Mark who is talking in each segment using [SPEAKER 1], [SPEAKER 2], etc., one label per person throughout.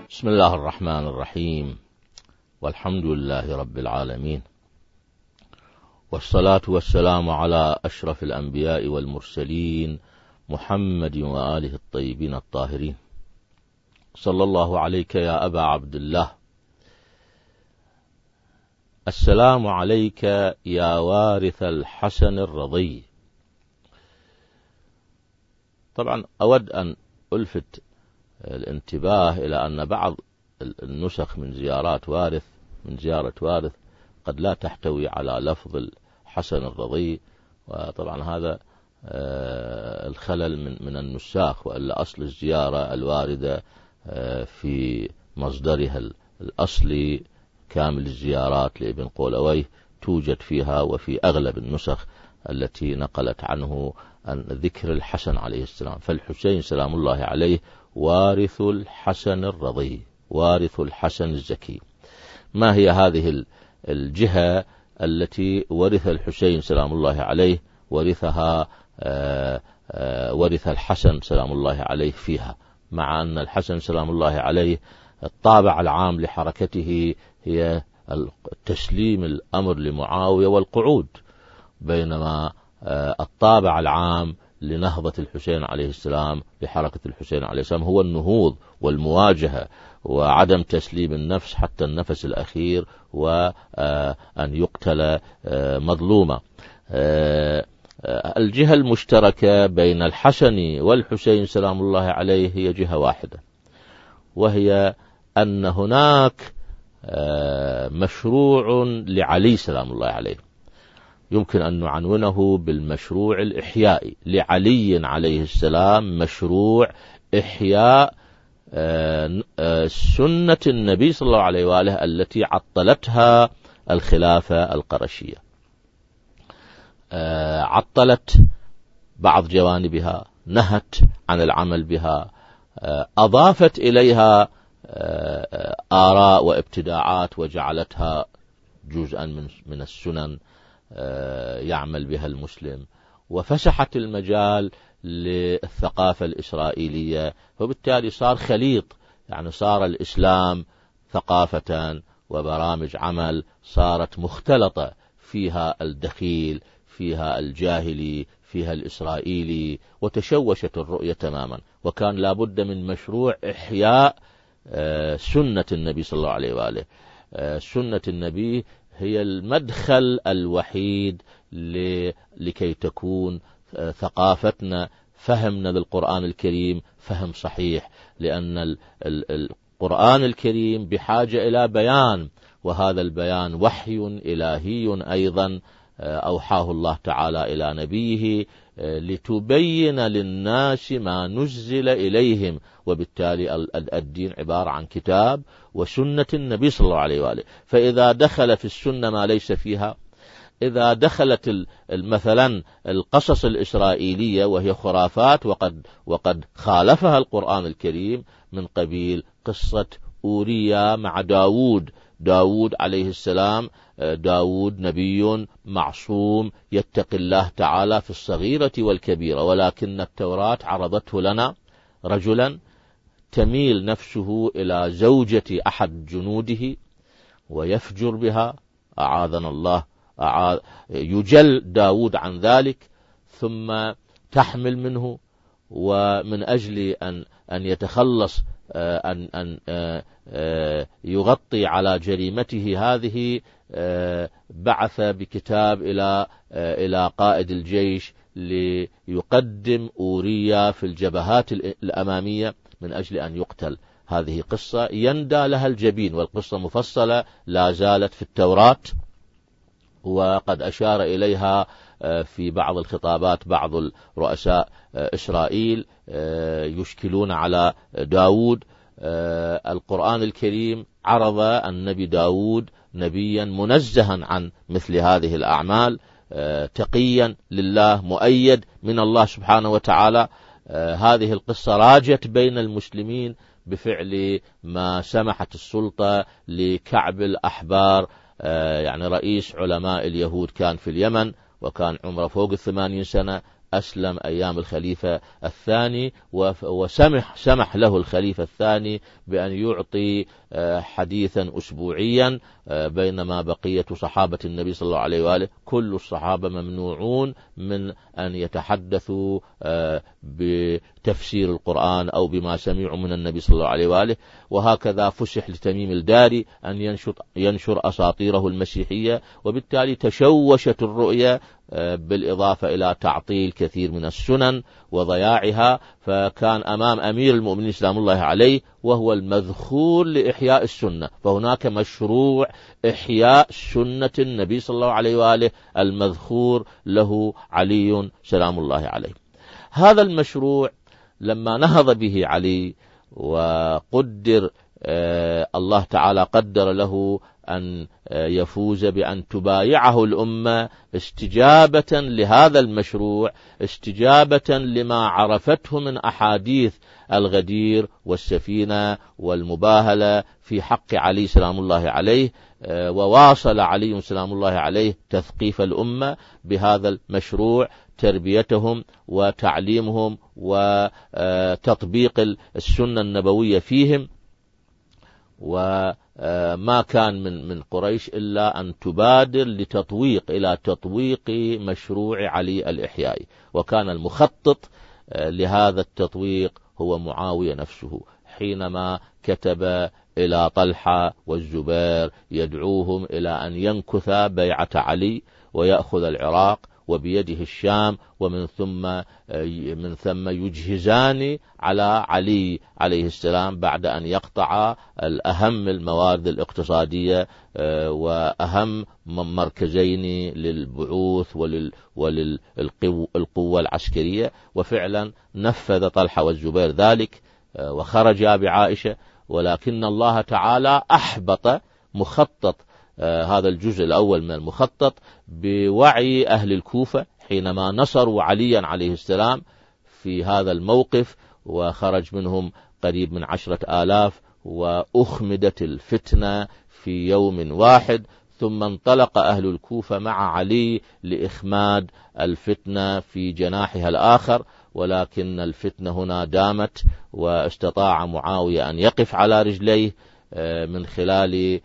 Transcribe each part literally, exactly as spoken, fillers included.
[SPEAKER 1] بسم الله الرحمن الرحيم، والحمد لله رب العالمين، والصلاة والسلام على أشرف الأنبياء والمرسلين محمد وآله الطيبين الطاهرين. صلى الله عليك يا أبا عبد الله. السلام عليك يا وارث الحسن الرضي. طبعا أود أن ألفت الانتباه إلى أن بعض النسخ من زيارات وارث من زيارة وارث قد لا تحتوي على لفظ الحسن الرضي، وطبعا هذا الخلل من من النساخ، وإلا أصل الزيارة الواردة في مصدرها الأصلي كامل الزيارات لابن قولويه توجد فيها وفي أغلب النسخ التي نقلت عنه أن ذكر الحسن عليه السلام. فالحسين سلام الله عليه وارث الحسن الرضي، وارث الحسن الزكي. ما هي هذه الجهة التي ورث الحسين سلام الله عليه ورثها آآ آآ ورث الحسن سلام الله عليه فيها، مع أن الحسن سلام الله عليه الطابع العام لحركته هي تسليم الأمر لمعاوية والقعود، بينما الطابع العام لنهضة الحسين عليه السلام لحركة الحسين عليه السلام هو النهوض والمواجهة وعدم تسليم النفس حتى النفس الأخير، وأن يقتل مظلومة. الجهة المشتركة بين الحسن والحسين سلام الله عليه هي جهة واحدة، وهي أن هناك مشروع لعلي سلام الله عليه يمكن أن نعنونه بالمشروع الإحيائي لعلي عليه السلام، مشروع إحياء سنة النبي صلى الله عليه وآله التي عطلتها الخلافة القرشية. عطلت بعض جوانبها، نهت عن العمل بها، أضافت إليها آراء وابتداعات وجعلتها جزءا من من السنن يعمل بها المسلم، وفسحت المجال للثقافة الإسرائيلية، وبالتالي صار خليط، يعني صار الإسلام ثقافة وبرامج عمل صارت مختلطة، فيها الدخيل، فيها الجاهلي، فيها الإسرائيلي، وتشوشت الرؤية تماما. وكان لابد من مشروع إحياء سنة النبي صلى الله عليه وآله. سنة النبي هي المدخل الوحيد لكي تكون ثقافتنا، فهمنا للقرآن الكريم فهم صحيح، لأن القرآن الكريم بحاجة إلى بيان، وهذا البيان وحي إلهي أيضا أوحاه الله تعالى إلى نبيه لتبين للناس ما نزل إليهم. وبالتالي الدين عبارة عن كتاب وسنة النبي صلى الله عليه وآله. فإذا دخل في السنة ما ليس فيها، إذا دخلت مثلا القصص الإسرائيلية وهي خرافات وقد وقد خالفها القرآن الكريم، من قبيل قصة أوريا مع داود داود عليه السلام. داود نبي معصوم يتقي الله تعالى في الصغيرة والكبيرة، ولكن التوراة عرضته لنا رجلا تميل نفسه إلى زوجة أحد جنوده ويفجر بها، أعاذنا الله، أعاذ يجل داود عن ذلك، ثم تحمل منه، ومن أجل أن أن يتخلص أن أن يغطي على جريمته هذه، بعث بكتاب إلى إلى قائد الجيش ليقدم أوريا في الجبهات الأمامية من أجل أن يقتل. هذه قصة يندى لها الجبين، والقصة مفصلة لا زالت في التوراة، وقد أشار إليها في بعض الخطابات بعض رؤساء إسرائيل يشكلون على داود. القرآن الكريم عرض النبي داود نبيا منزها عن مثل هذه الأعمال، تقيا لله، مؤيد من الله سبحانه وتعالى. هذه القصة راجت بين المسلمين بفعل ما سمحت السلطة لكعب الأحبار، يعني رئيس علماء اليهود، كان في اليمن وكان عمره فوق الثمانين سنة، أسلم أيام الخليفة الثاني، وسمح سمح له الخليفة الثاني بأن يعطي حديثا أسبوعيا، بينما بقية صحابة النبي صلى الله عليه وآله كل الصحابة ممنوعون من أن يتحدثوا بتفسير القرآن أو بما سمعوا من النبي صلى الله عليه وآله. وهكذا فسح لتميم الداري أن ينشر, ينشر أساطيره المسيحية، وبالتالي تشوشت الرؤية بالإضافة إلى تعطيل كثير من السنن وضياعها. فكان أمام أمير المؤمنين سلام الله عليه وهو المذخور لإحياء السنة، فهناك مشروع إحياء سنة النبي صلى الله عليه وآله المذخور له علي سلام الله عليه. هذا المشروع لما نهض به علي وقدر آه الله تعالى قدر له أن يفوز بأن تبايعه الأمة استجابة لهذا المشروع، استجابة لما عرفته من أحاديث الغدير والسفينة والمباهلة في حق علي سلام الله عليه. وواصل علي سلام الله عليه تثقيف الأمة بهذا المشروع، تربيتهم وتعليمهم وتطبيق السنة النبوية فيهم. وما كان من من قريش إلا أن تبادر لتطويق إلى تطويق مشروع علي الإحيائي، وكان المخطط لهذا التطويق هو معاوية نفسه، حينما كتب إلى طلحة والزبير يدعوهم إلى أن ينكث بيعة علي ويأخذ العراق وبيده الشام، ومن ثم من ثم يجهزان على علي عليه السلام بعد أن يقطع الأهم الموارد الاقتصادية وأهم مركزين للبعوث وللقوة العسكرية. وفعلا نفذ طلحة والزبير ذلك وخرجا بعائشة، ولكن الله تعالى أحبط مخطط هذا الجزء الأول من المخطط بوعي أهل الكوفة حينما نصروا عليا عليه السلام في هذا الموقف، وخرج منهم قريب من عشرة آلاف، وأخمدت الفتنة في يوم واحد. ثم انطلق أهل الكوفة مع علي لإخماد الفتنة في جناحها الآخر، ولكن الفتنة هنا دامت، واستطاع معاوية أن يقف على رجليه من خلال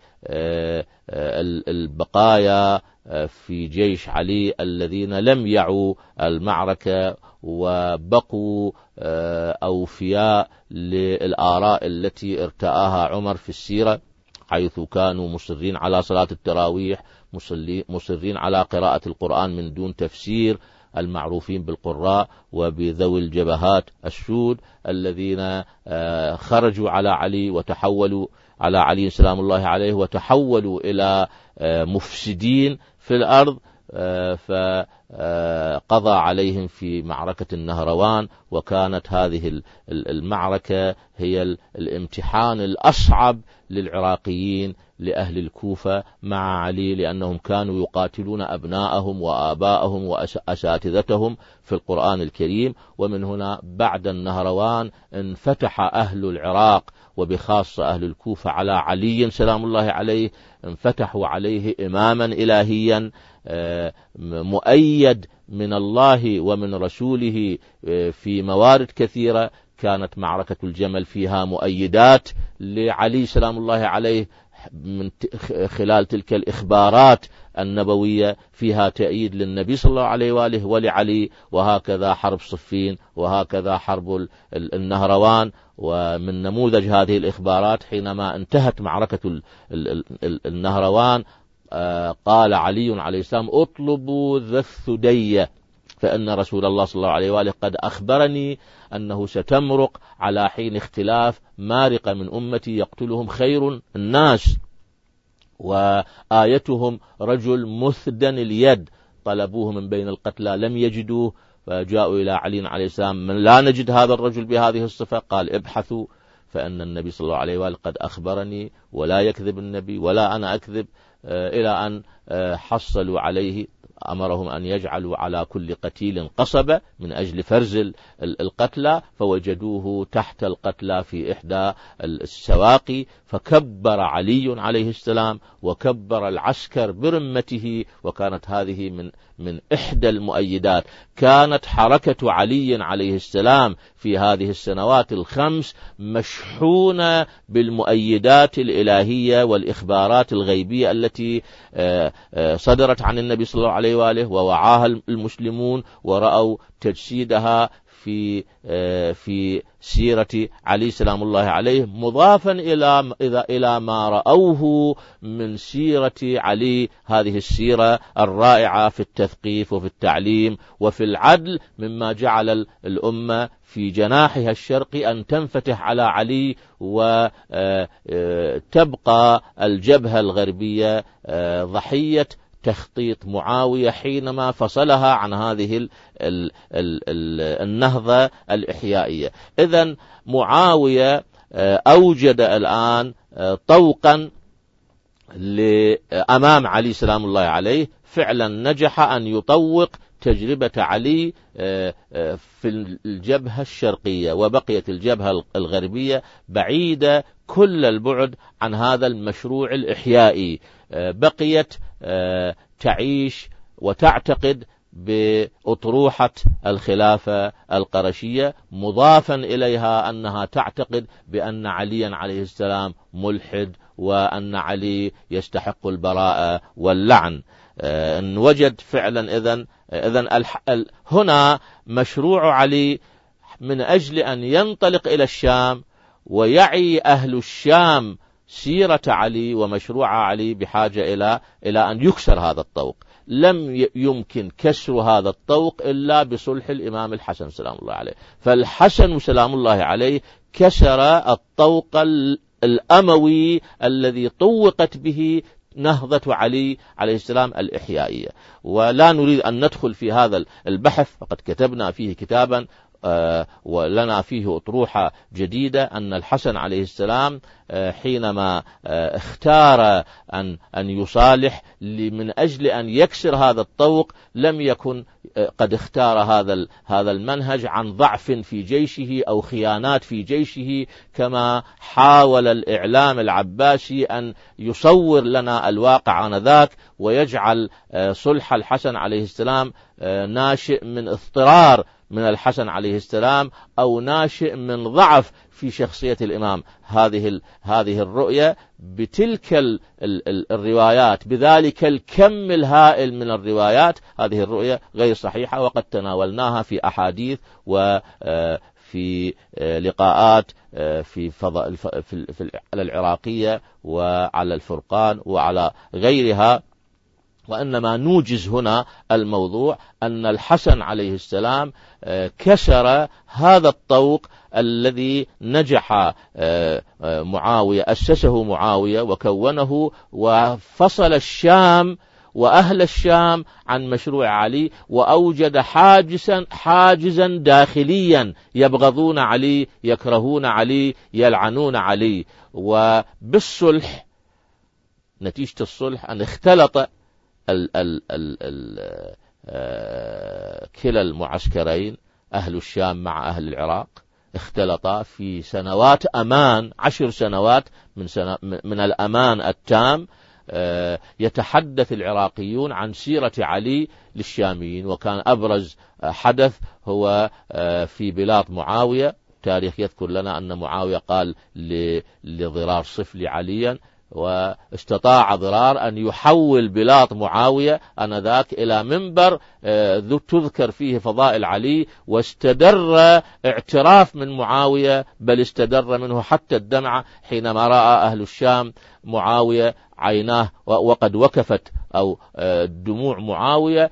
[SPEAKER 1] البقايا في جيش علي الذين لم يعوا المعركة وبقوا أوفياء للآراء التي ارتآها عمر في السيرة، حيث كانوا مصرين على صلاة التراويح، مصرين على قراءة القرآن من دون تفسير، المعروفين بالقراء وبذوي الجبهات السود الذين خرجوا على علي وتحولوا على علي سلام الله عليه وتحولوا إلى مفسدين في الأرض، فقضى عليهم في معركة النهروان. وكانت هذه المعركة هي الامتحان الأصعب للعراقيين لأهل الكوفة مع علي، لأنهم كانوا يقاتلون أبناءهم وآباءهم وأساتذتهم في القرآن الكريم. ومن هنا بعد النهروان انفتح أهل العراق وبخاصة أهل الكوفة على علي سلام الله عليه، انفتحوا عليه إماما إلهيا مؤيد من الله ومن رسوله في موارد كثيرة. كانت معركة الجمل فيها مؤيدات لعلي سلام الله عليه من خلال تلك الإخبارات النبوية، فيها تأييد للنبي صلى الله عليه وآله ولعلي. وهكذا حرب صفين، وهكذا حرب النهروان. ومن نموذج هذه الإخبارات حينما انتهت معركة النهروان قال علي عليه السلام: اطلبوا ذا الثدي، فإن رسول الله صلى الله عليه وآله قد أخبرني أنه ستمرق على حين اختلاف مارقة من أمتي يقتلهم خير الناس، وآيتهم رجل مثدن اليد، طلبوه من بين القتلى لم يجدوه، فجاءوا إلى علي عليه السلام: من لا نجد هذا الرجل بهذه الصفة؟ قال: ابحثوا، فإن النبي صلى الله عليه وآله قد أخبرني، ولا يكذب النبي ولا أنا أكذب، إلى أن حصلوا عليه. أمرهم أن يجعلوا على كل قتيل قصبة من أجل فرز القتلى، فوجدوه تحت القتلى في إحدى السواقي، فكبر علي عليه السلام وكبر العسكر برمته، وكانت هذه من من إحدى المؤيدات. كانت حركة علي عليه السلام في هذه السنوات الخمس مشحونة بالمؤيدات الإلهية والإخبارات الغيبية التي صدرت عن النبي صلى الله عليه وآله، ووعاها المسلمون ورأوا تجسيدها في في سيرة علي سلام الله عليه، مضافا إلى إذا إلى ما رأوه من سيرة علي، هذه السيرة الرائعة في التثقيف وفي التعليم وفي العدل، مما جعل الأمة في جناحها الشرقي أن تنفتح على علي، وتبقى الجبهة الغربية ضحية تخطيط معاوية حينما فصلها عن هذه ال ال ال ال النهضة الإحيائية. إذن معاوية أوجد الآن طوقا أمام علي سلام الله عليه، فعلا نجح أن يطوق تجربة علي في الجبهة الشرقية، وبقيت الجبهة الغربية بعيدة كل البعد عن هذا المشروع الإحيائي، بقيت تعيش وتعتقد بأطروحة الخلافة القرشية، مضافا إليها أنها تعتقد بأن عليا عليه السلام ملحد، وأن علي يستحق البراءة واللعن. إن وجد فعلا إذن إذن هنا مشروع علي من أجل أن ينطلق إلى الشام ويعي أهل الشام سيرة علي ومشروع علي بحاجة إلى إلى أن يكسر هذا الطوق. لم يمكن كسر هذا الطوق إلا بصلح الإمام الحسن سلام الله عليه، فالحسن سلام الله عليه كسر الطوق الأموي الذي طوقت به نهضة علي عليه السلام الإحيائية. ولا نريد أن ندخل في هذا البحث، فقد كتبنا فيه كتابا ولنا فيه أطروحة جديدة، أن الحسن عليه السلام حينما اختار أن أن يصالح من أجل أن يكسر هذا الطوق، لم يكن قد اختار هذا هذا المنهج عن ضعف في جيشه أو خيانات في جيشه، كما حاول الإعلام العباسي أن يصور لنا الواقع آنذاك، ويجعل صلح الحسن عليه السلام ناشئ من اضطرار من الحسن عليه السلام أو ناشئ من ضعف في شخصية الإمام. هذه هذه الرؤية بتلك ال ال الروايات، بذلك الكم الهائل من الروايات، هذه الرؤية غير صحيحة، وقد تناولناها في أحاديث وفي لقاءات في فضاء في العراقية وعلى الفرقان وعلى غيرها. وإنما نوجز هنا الموضوع أن الحسن عليه السلام كسر هذا الطوق الذي نجح معاوية، أسسه معاوية وكونه، وفصل الشام وأهل الشام عن مشروع علي، وأوجد حاجزا حاجزا داخليا، يبغضون علي، يكرهون علي، يلعنون علي. وبالصلح، نتيجة الصلح، أن اختلط ال ال ال ال آه كلا المعسكرين، أهل الشام مع أهل العراق، اختلطا في سنوات أمان، عشر سنوات من, سنة من الأمان التام. آه يتحدث العراقيون عن سيرة علي للشاميين، وكان أبرز حدث هو آه في بلاد معاوية. تاريخ يذكر لنا أن معاوية قال لضرار صفلي عليا، واستطاع ضرار أن يحول بلاط معاوية آنذاك إلى منبر تذكر فيه فضائل علي، واستدر اعتراف من معاوية، بل استدر منه حتى الدمع حينما رأى أهل الشام معاوية عيناه وقد وكفت أو دموع معاوية،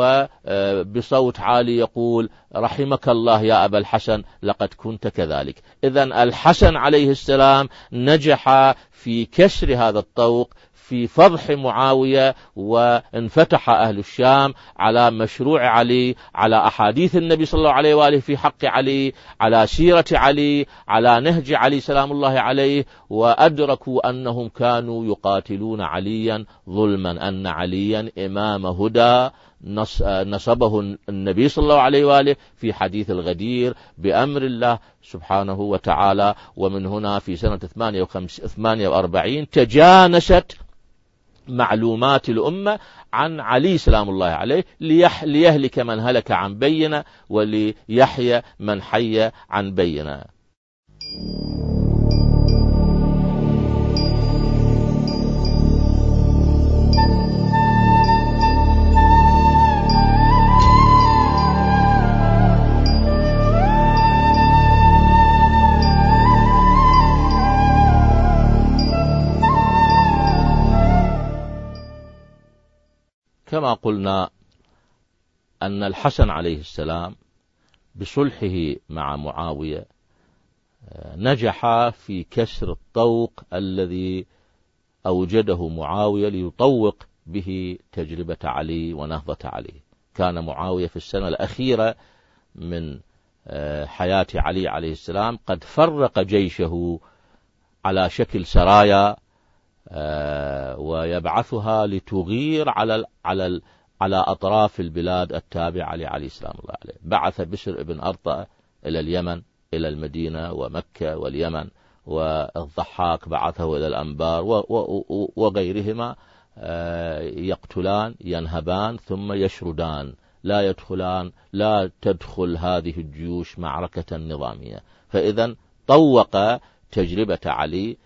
[SPEAKER 1] وبصوت عالي يقول: رحمك الله يا أبا الحسن، لقد كنت كذلك. إذن الحسن عليه السلام نجح في كسر هذا الطوق، في فضح معاوية، وانفتح أهل الشام على مشروع علي، على أحاديث النبي صلى الله عليه وآله في حق علي، على سيرة علي، على نهج علي سلام الله عليه، وأدركوا أنهم كانوا يقاتلون عليا ظلما، أن عليا إمام هدى نصبه النبي صلى الله عليه وآله في حديث الغدير بأمر الله سبحانه وتعالى. ومن هنا في سنة ثمانية وأربعين تجانست معلومات الأمة عن علي سلام الله عليه ليهلك من هلك عن بينة وليحيى من حي عن بينة. كما قلنا أن الحسن عليه السلام بصلحه مع معاوية نجح في كسر الطوق الذي أوجده معاوية ليطوق به تجربة علي ونهضة علي. كان معاوية في السنة الأخيرة من حياة علي عليه السلام قد فرق جيشه على شكل سرايا ويبعثها لتغير على على على أطراف البلاد التابعة لعلي سلام الله عليه. بعث بشر ابن أرطأ إلى اليمن، إلى المدينة ومكة واليمن، والضحاك بعثه إلى الأنبار وغيرهما، يقتلان ينهبان ثم يشردان، لا يدخلان لا تدخل هذه الجيوش معركة نظامية. فإذا طوق تجربة علي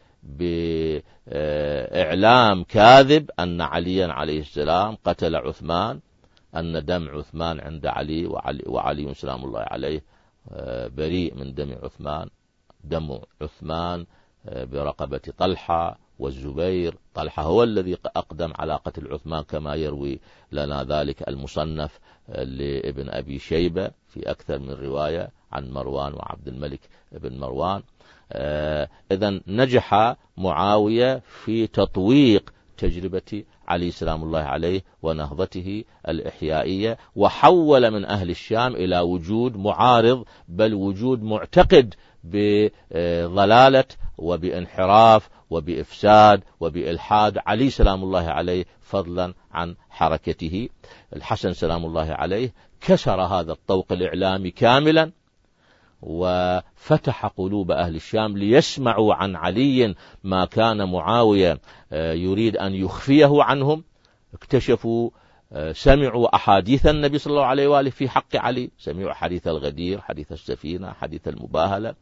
[SPEAKER 1] بإعلام كاذب أن عليا عليه السلام قتل عثمان، أن دم عثمان عند علي وعلي, وعلي سلام الله عليه بريء من دم عثمان، دم عثمان برقبة طلحة والزبير. طلحة هو الذي أقدم على قتل عثمان كما يروي لنا ذلك المصنف لابن أبي شيبة في أكثر من رواية عن مروان وعبد الملك بن مروان. إذن نجح معاوية في تطويق تجربة علي سلام الله عليه ونهضته الإحيائية، وحول من أهل الشام إلى وجود معارض، بل وجود معتقد بضلالة وبانحراف وبإفساد وبإلحاد علي سلام الله عليه، فضلا عن حركته. الحسن سلام الله عليه كسر هذا الطوق الإعلامي كاملا، وفتح قلوب أهل الشام ليسمعوا عن علي ما كان معاوية يريد أن يخفيه عنهم. اكتشفوا سمعوا أحاديث النبي صلى الله عليه وآله في حق علي، سمعوا حديث الغدير، حديث السفينة، حديث المباهلة،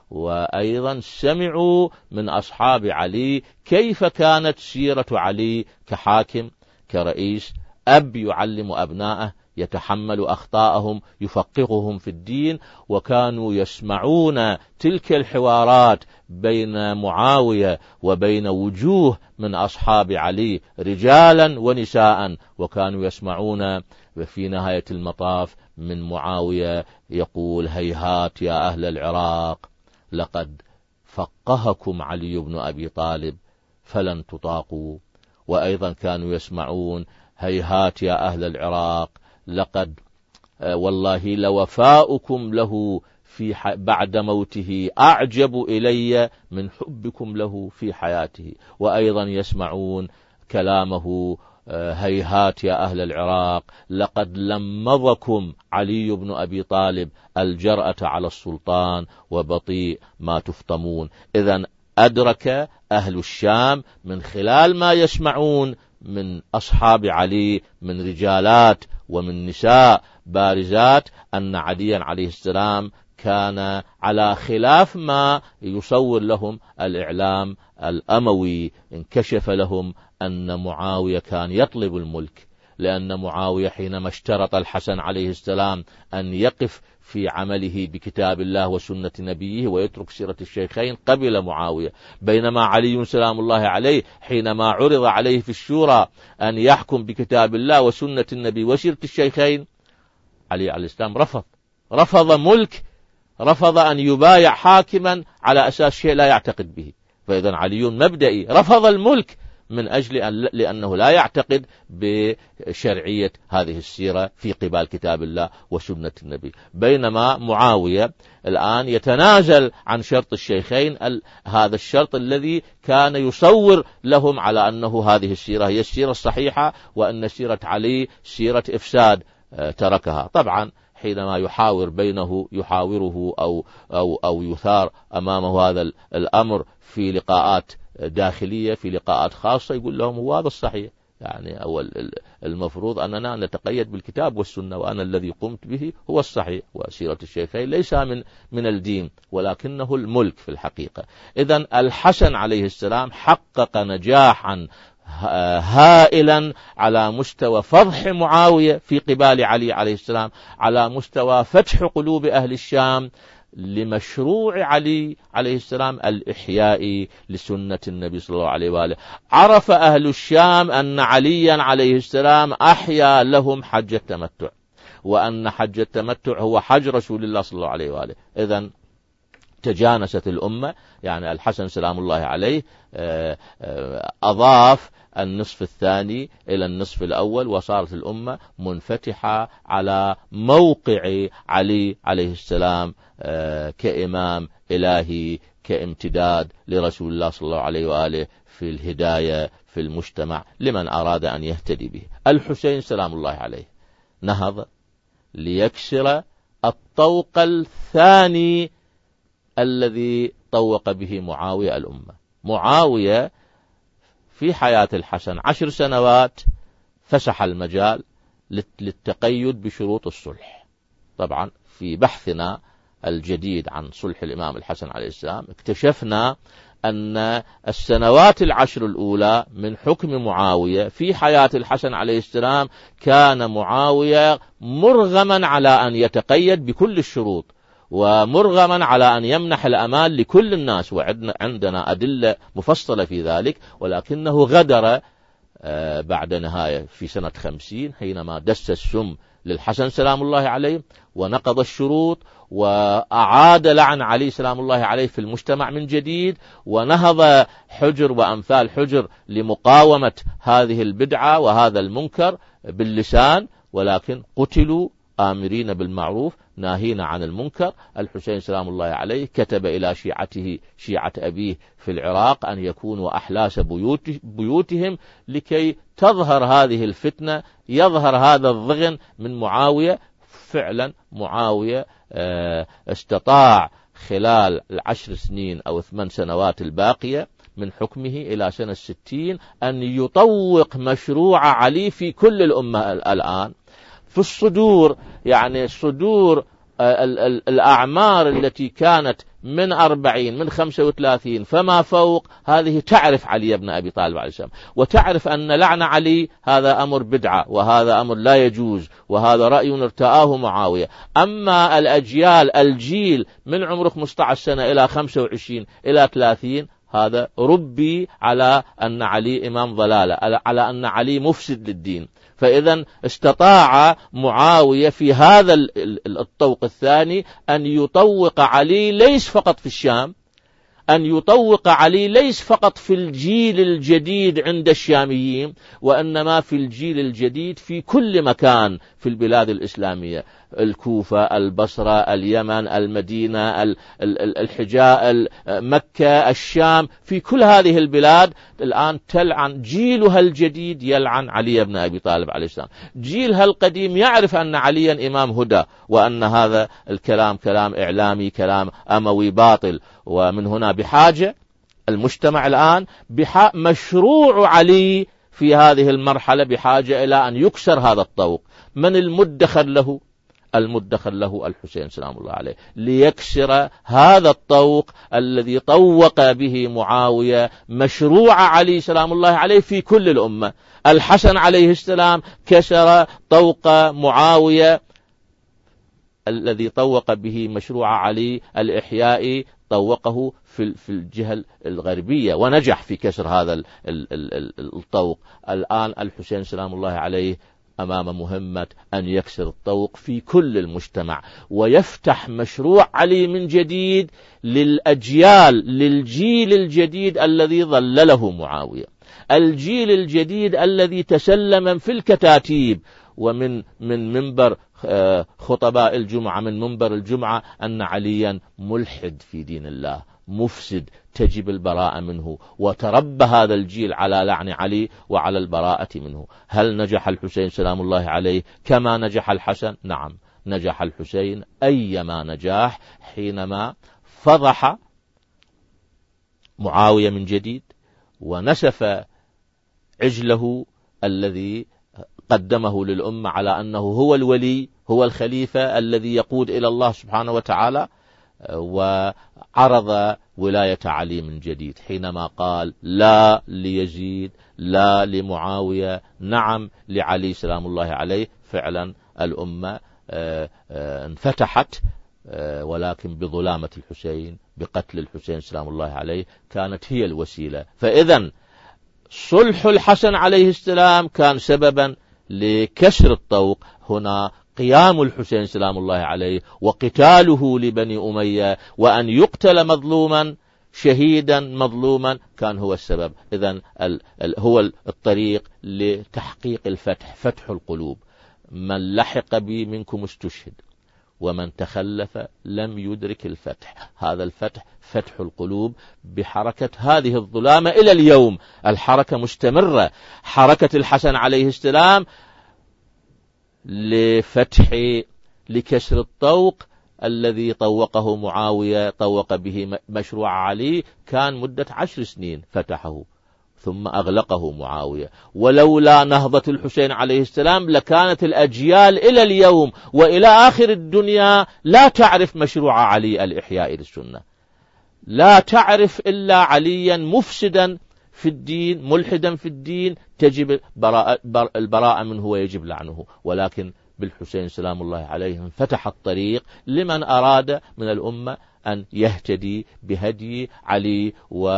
[SPEAKER 1] وأيضا سمعوا من أصحاب علي كيف كانت سيرة علي كحاكم، كرئيس، أب يعلم أبنائه، يتحمل أخطاءهم، يفقههم في الدين. وكانوا يسمعون تلك الحوارات بين معاوية وبين وجوه من أصحاب علي رجالا ونساء، وكانوا يسمعون في نهاية المطاف من معاوية يقول: هيهات يا أهل العراق، لقد فقهكم علي بن أبي طالب فلن تطاقوا. وأيضا كانوا يسمعون: هيهات يا أهل العراق، لقد والله لوفاؤكم له في بعد موته أعجب إلي من حبكم له في حياته. وأيضا يسمعون كلامه: هيهات يا أهل العراق، لقد لمضكم علي بن أبي طالب الجرأة على السلطان وبطيء ما تفطمون. إذن أدرك أهل الشام من خلال ما يسمعون من أصحاب علي من رجالات ومن نساء بارزات أن عليا عليه السلام كان على خلاف ما يصور لهم الإعلام الأموي. انكشف لهم أن معاوية كان يطلب الملك، لأن معاوية حينما اشترط الحسن عليه السلام أن يقف في عمله بكتاب الله وسنة نبيه ويترك سيرة الشيخين قبل معاوية، بينما علي سلام الله عليه حينما عرض عليه في الشورى أن يحكم بكتاب الله وسنة النبي وسيرة الشيخين، علي عليه السلام رفض رفض ملك، رفض أن يبايع حاكما على أساس شيء لا يعتقد به. فإذا علي مبدئي رفض الملك من أجل أن لأنه لا يعتقد بشرعية هذه السيرة في قبال كتاب الله وسنة النبي. بينما معاوية الآن يتنازل عن شرط الشيخين، هذا الشرط الذي كان يصور لهم على أنه هذه السيرة هي السيرة الصحيحة، وأن سيرة علي سيرة إفساد تركها. طبعا حينما يحاور بينه يحاوره أو, أو, أو يثار أمامه هذا الأمر في لقاءات داخلية في لقاءات خاصة، يقول لهم هو هذا الصحيح، يعني أول المفروض أننا نتقيد بالكتاب والسنة، وأنا الذي قمت به هو الصحيح، وسيرة الشيخين ليس من من الدين ولكنه الملك في الحقيقة. إذن الحسن عليه السلام حقق نجاحا هائلا على مستوى فضح معاوية في قبال علي عليه السلام، على مستوى فتح قلوب أهل الشام لمشروع علي عليه السلام الإحياء لسنة النبي صلى الله عليه وآله. عرف أهل الشام أن عليا عليه السلام أحيا لهم حج التمتع، وأن حج التمتع هو حج رسول الله صلى الله عليه وآله. إذن تجانست الأمة، يعني الحسن سلام الله عليه أضاف النصف الثاني إلى النصف الأول، وصارت الأمة منفتحة على موقع علي عليه السلام كإمام إلهي، كامتداد لرسول الله صلى الله عليه وآله في الهداية في المجتمع لمن أراد أن يهتدي به. الحسين سلام الله عليه نهض ليكسر الطوق الثاني الذي طوق به معاوية الأمة. معاوية في حياة الحسن عشر سنوات فسح المجال للتقيد بشروط الصلح. طبعا في بحثنا الجديد عن صلح الإمام الحسن عليه السلام اكتشفنا أن السنوات العشر الأولى من حكم معاوية في حياة الحسن عليه السلام كان معاوية مرغما على أن يتقيد بكل الشروط، ومرغما على أن يمنح الأمان لكل الناس، وعندنا أدلة مفصلة في ذلك، ولكنه غدر بعد نهاية في سنة خمسين حينما دس السم للحسن سلام الله عليه ونقض الشروط وأعاد لعن علي سلام الله عليه في المجتمع من جديد، ونهض حجر وأمثال حجر لمقاومة هذه البدعة وهذا المنكر باللسان، ولكن قتلوا آمرين بالمعروف ناهين عن المنكر. الحسين سلام الله عليه كتب إلى شيعته شيعة أبيه في العراق أن يكونوا أحلاس بيوتهم لكي تظهر هذه الفتنة، يظهر هذا الضغن من معاوية. فعلا معاوية استطاع خلال العشر سنين أو ثمان سنوات الباقية من حكمه إلى سنة ستين أن يطوق مشروع علي في كل الأمة. الآن في الصدور، يعني صدور الأعمار التي كانت من أربعين من خمسة وثلاثين فما فوق، هذه تعرف علي بن أبي طالب عليه السلام، وتعرف أن لعن علي هذا أمر بدعة وهذا أمر لا يجوز وهذا رأي ارتآه معاوية. أما الأجيال الجيل من عمر خمسة عشر سنة إلى خمسة وعشرين إلى ثلاثين هذا ربي على أن علي إمام ضلالة، على أن علي مفسد للدين. فإذا استطاع معاوية في هذا الطوق الثاني أن يطوق علي ليس فقط في الشام، أن يطوق علي ليس فقط في الجيل الجديد عند الشاميين، وإنما في الجيل الجديد في كل مكان في البلاد الإسلامية، الكوفة، البصرة، اليمن، المدينة، الحجاز، مكة، الشام، في كل هذه البلاد الآن تلعن جيلها الجديد يلعن علي بن أبي طالب عليه السلام. جيلها القديم يعرف أن عليا إمام هدى، وأن هذا الكلام كلام إعلامي كلام أموي باطل. ومن هنا بحاجة المجتمع الآن بحاجة مشروع علي في هذه المرحلة بحاجة إلى أن يكسر هذا الطوق. من المدخر له؟ المدخر له الحسين سلام الله عليه، ليكسر هذا الطوق الذي طوق به معاوية مشروع علي سلام الله عليه في كل الأمة. الحسن عليه السلام كسر طوق معاوية الذي طوق به مشروع علي الإحياء، طوقه في في الجهة الغربية ونجح في كسر هذا الطوق. الآن الحسين سلام الله عليه أمام مهمة أن يكسر الطوق في كل المجتمع ويفتح مشروع علي من جديد للأجيال، للجيل الجديد الذي ظلله معاوية، الجيل الجديد الذي تسلم في الكتاتيب ومن من منبر خطباء الجمعة، من منبر الجمعة، أن عليا ملحد في دين الله، مفسد، تجب البراءة منه، وتربى هذا الجيل على لعن علي وعلى البراءة منه. هل نجح الحسين سلام الله عليه كما نجح الحسن؟ نعم، نجح الحسين أيما نجاح حينما فضح معاوية من جديد ونسف عجله الذي قدمه للأمة على أنه هو الولي، هو الخليفة الذي يقود إلى الله سبحانه وتعالى، وعرض ولاية علي من جديد حينما قال لا ليزيد، لا لمعاوية، نعم لعلي سلام الله عليه. فعلا الأمة انفتحت، ولكن بظلامة الحسين، بقتل الحسين سلام الله عليه، كانت هي الوسيلة. فإذا صلح الحسن عليه السلام كان سببا لكسر الطوق. هنا قيام الحسين سلام الله عليه وقتاله لبني أمية، وأن يقتل مظلوما شهيدا مظلوما، كان هو السبب. إذن هو الطريق لتحقيق الفتح، فتح القلوب. من لحق بي منكم استشهد، ومن تخلف لم يدرك الفتح. هذا الفتح فتح القلوب بحركة هذه الظلامة إلى اليوم. الحركة مستمرة، حركة الحسن عليه السلام لفتح لكسر الطوق الذي طوقه معاوية، طوق به مشروع علي، كان مدة عشر سنين فتحه ثم أغلقه معاوية. ولولا نهضة الحسين عليه السلام لكانت الأجيال إلى اليوم وإلى آخر الدنيا لا تعرف مشروع علي الإحياء للسنة، لا تعرف إلا عليا مفسدا في الدين، ملحدا في الدين، تجب البراءة منه ويجب لعنه. ولكن بالحسين سلام الله عليه انفتح الطريق لمن أراد من الأمة أن يهتدي بهدي علي،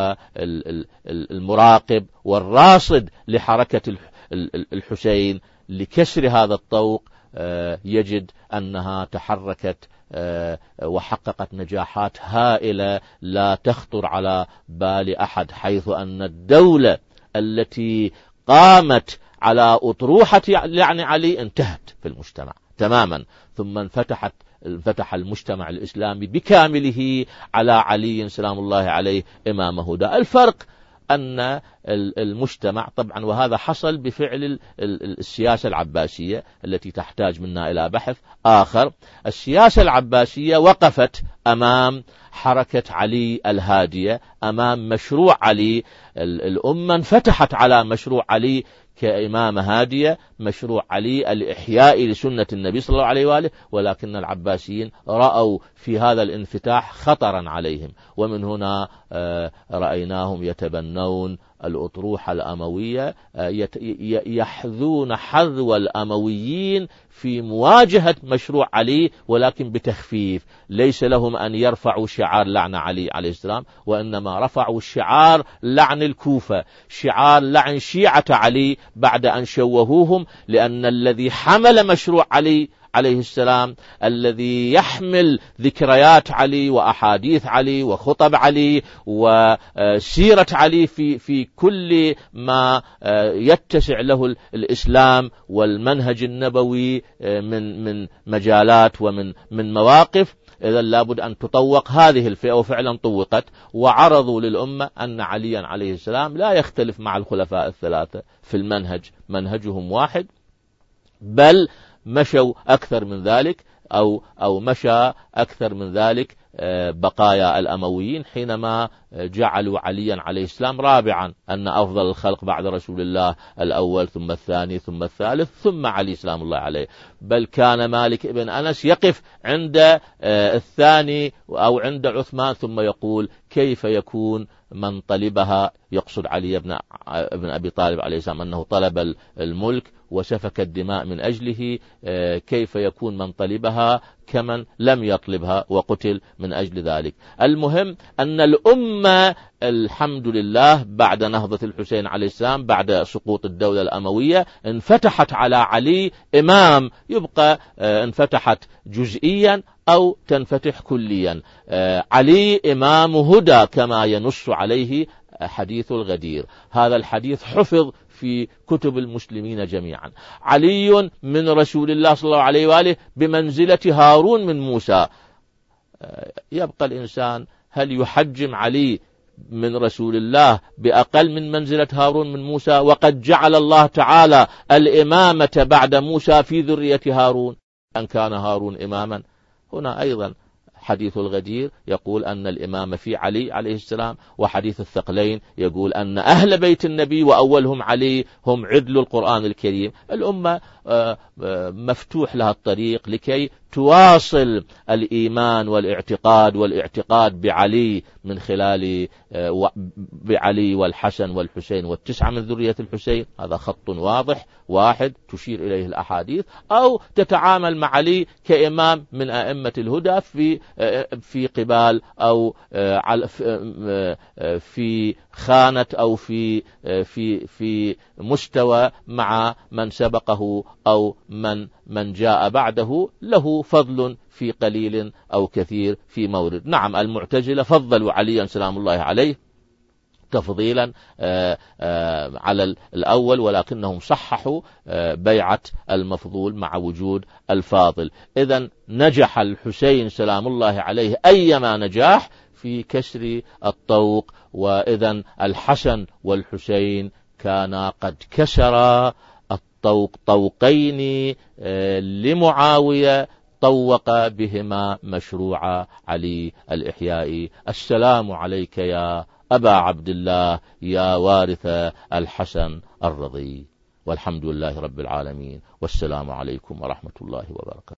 [SPEAKER 1] والمراقب والراصد لحركة الحسين لكسر هذا الطوق يجد أنها تحركت وحققت نجاحات هائلة لا تخطر على بال أحد، حيث أن الدولة التي قامت على أطروحة لعن علي انتهت في المجتمع تماما، ثم انفتحت انفتح المجتمع الإسلامي بكامله على علي سلام الله عليه إمام هدى. الفرق أن المجتمع طبعا، وهذا حصل بفعل السياسة العباسية التي تحتاج منا إلى بحث آخر. السياسة العباسية وقفت أمام حركة علي الهادية، أمام مشروع علي. الأمة انفتحت على مشروع علي كإمام هادية، مشروع علي الإحياء لسنة النبي صلى الله عليه وآله، ولكن العباسيين رأوا في هذا الانفتاح خطرا عليهم، ومن هنا رأيناهم يتبنون الأطروحة الأموية، يحذون حذو الأمويين في مواجهة مشروع علي، ولكن بتخفيف. ليس لهم أن يرفعوا شعار لعن علي عليه السلام، وإنما رفعوا شعار لعن الكوفة، شعار لعن شيعة علي بعد أن شوهوهم، لأن الذي حمل مشروع علي عليه السلام، الذي يحمل ذكريات علي وأحاديث علي وخطب علي وسيرة علي في في كل ما يتسع له الإسلام والمنهج النبوي من من مجالات ومن من مواقف، إذا لابد أن تطوق هذه الفئة، وفعلا طوقت، وعرضوا للأمة أن عليا عليه السلام لا يختلف مع الخلفاء الثلاثة في المنهج، منهجهم واحد، بل مشوا أكثر من ذلك أو أو مشى أكثر من ذلك بقايا الأمويين حينما جعلوا عليا عليه السلام رابعا، أن أفضل الخلق بعد رسول الله الأول ثم الثاني ثم الثالث ثم علي سلام الله عليه. بل كان مالك ابن أنس يقف عند الثاني أو عند عثمان ثم يقول كيف يكون من طلبها، يقصد علي بن ابن أبي طالب عليه السلام أنه طلب الملك وسفك الدماء من أجله، كيف يكون من طلبها كمن لم يطلبها وقتل من أجل ذلك. المهم أن الأمة ثم الحمد لله بعد نهضة الحسين عليه السلام، بعد سقوط الدولة الأموية، انفتحت على علي إمام، يبقى انفتحت جزئيا أو تنفتح كليا. علي إمام هدى كما ينص عليه حديث الغدير. هذا الحديث حفظ في كتب المسلمين جميعا. علي من رسول الله صلى الله عليه وآله بمنزلة هارون من موسى. يبقى الإنسان هل يحجم علي من رسول الله بأقل من منزلة هارون من موسى، وقد جعل الله تعالى الإمامة بعد موسى في ذرية هارون، أن كان هارون إماما. هنا أيضا حديث الغدير يقول أن الإمام في علي عليه السلام، وحديث الثقلين يقول أن أهل بيت النبي وأولهم علي هم عدل القرآن الكريم. الأمة مفتوح لها الطريق لكي تواصل الإيمان والاعتقاد والاعتقاد بعلي من خلال بعلي والحسن والحسين والتسعة من ذرية الحسين. هذا خط واضح واحد تشير إليه الأحاديث، أو تتعامل مع علي كإمام من أئمة الهدى في في قبال أو في خانة أو في في في مستوى مع من سبقه أو من من جاء بعده، له فضل في قليل أو كثير في مورد. نعم، المعتزلة فضلوا عليا سلام الله عليه تفضيلا على الأول، ولكنهم صححوا بيعة المفضول مع وجود الفاضل. إذن نجح الحسين سلام الله عليه أيما نجاح في كسر الطوق، وإذن الحسن والحسين كانا قد كسرا الطوق طوقين لمعاوية طوق بهما مشروع علي الإحيائي. السلام عليك يا أبا عبد الله يا وارث الحسن الرضي، والحمد لله رب العالمين، والسلام عليكم ورحمة الله وبركاته.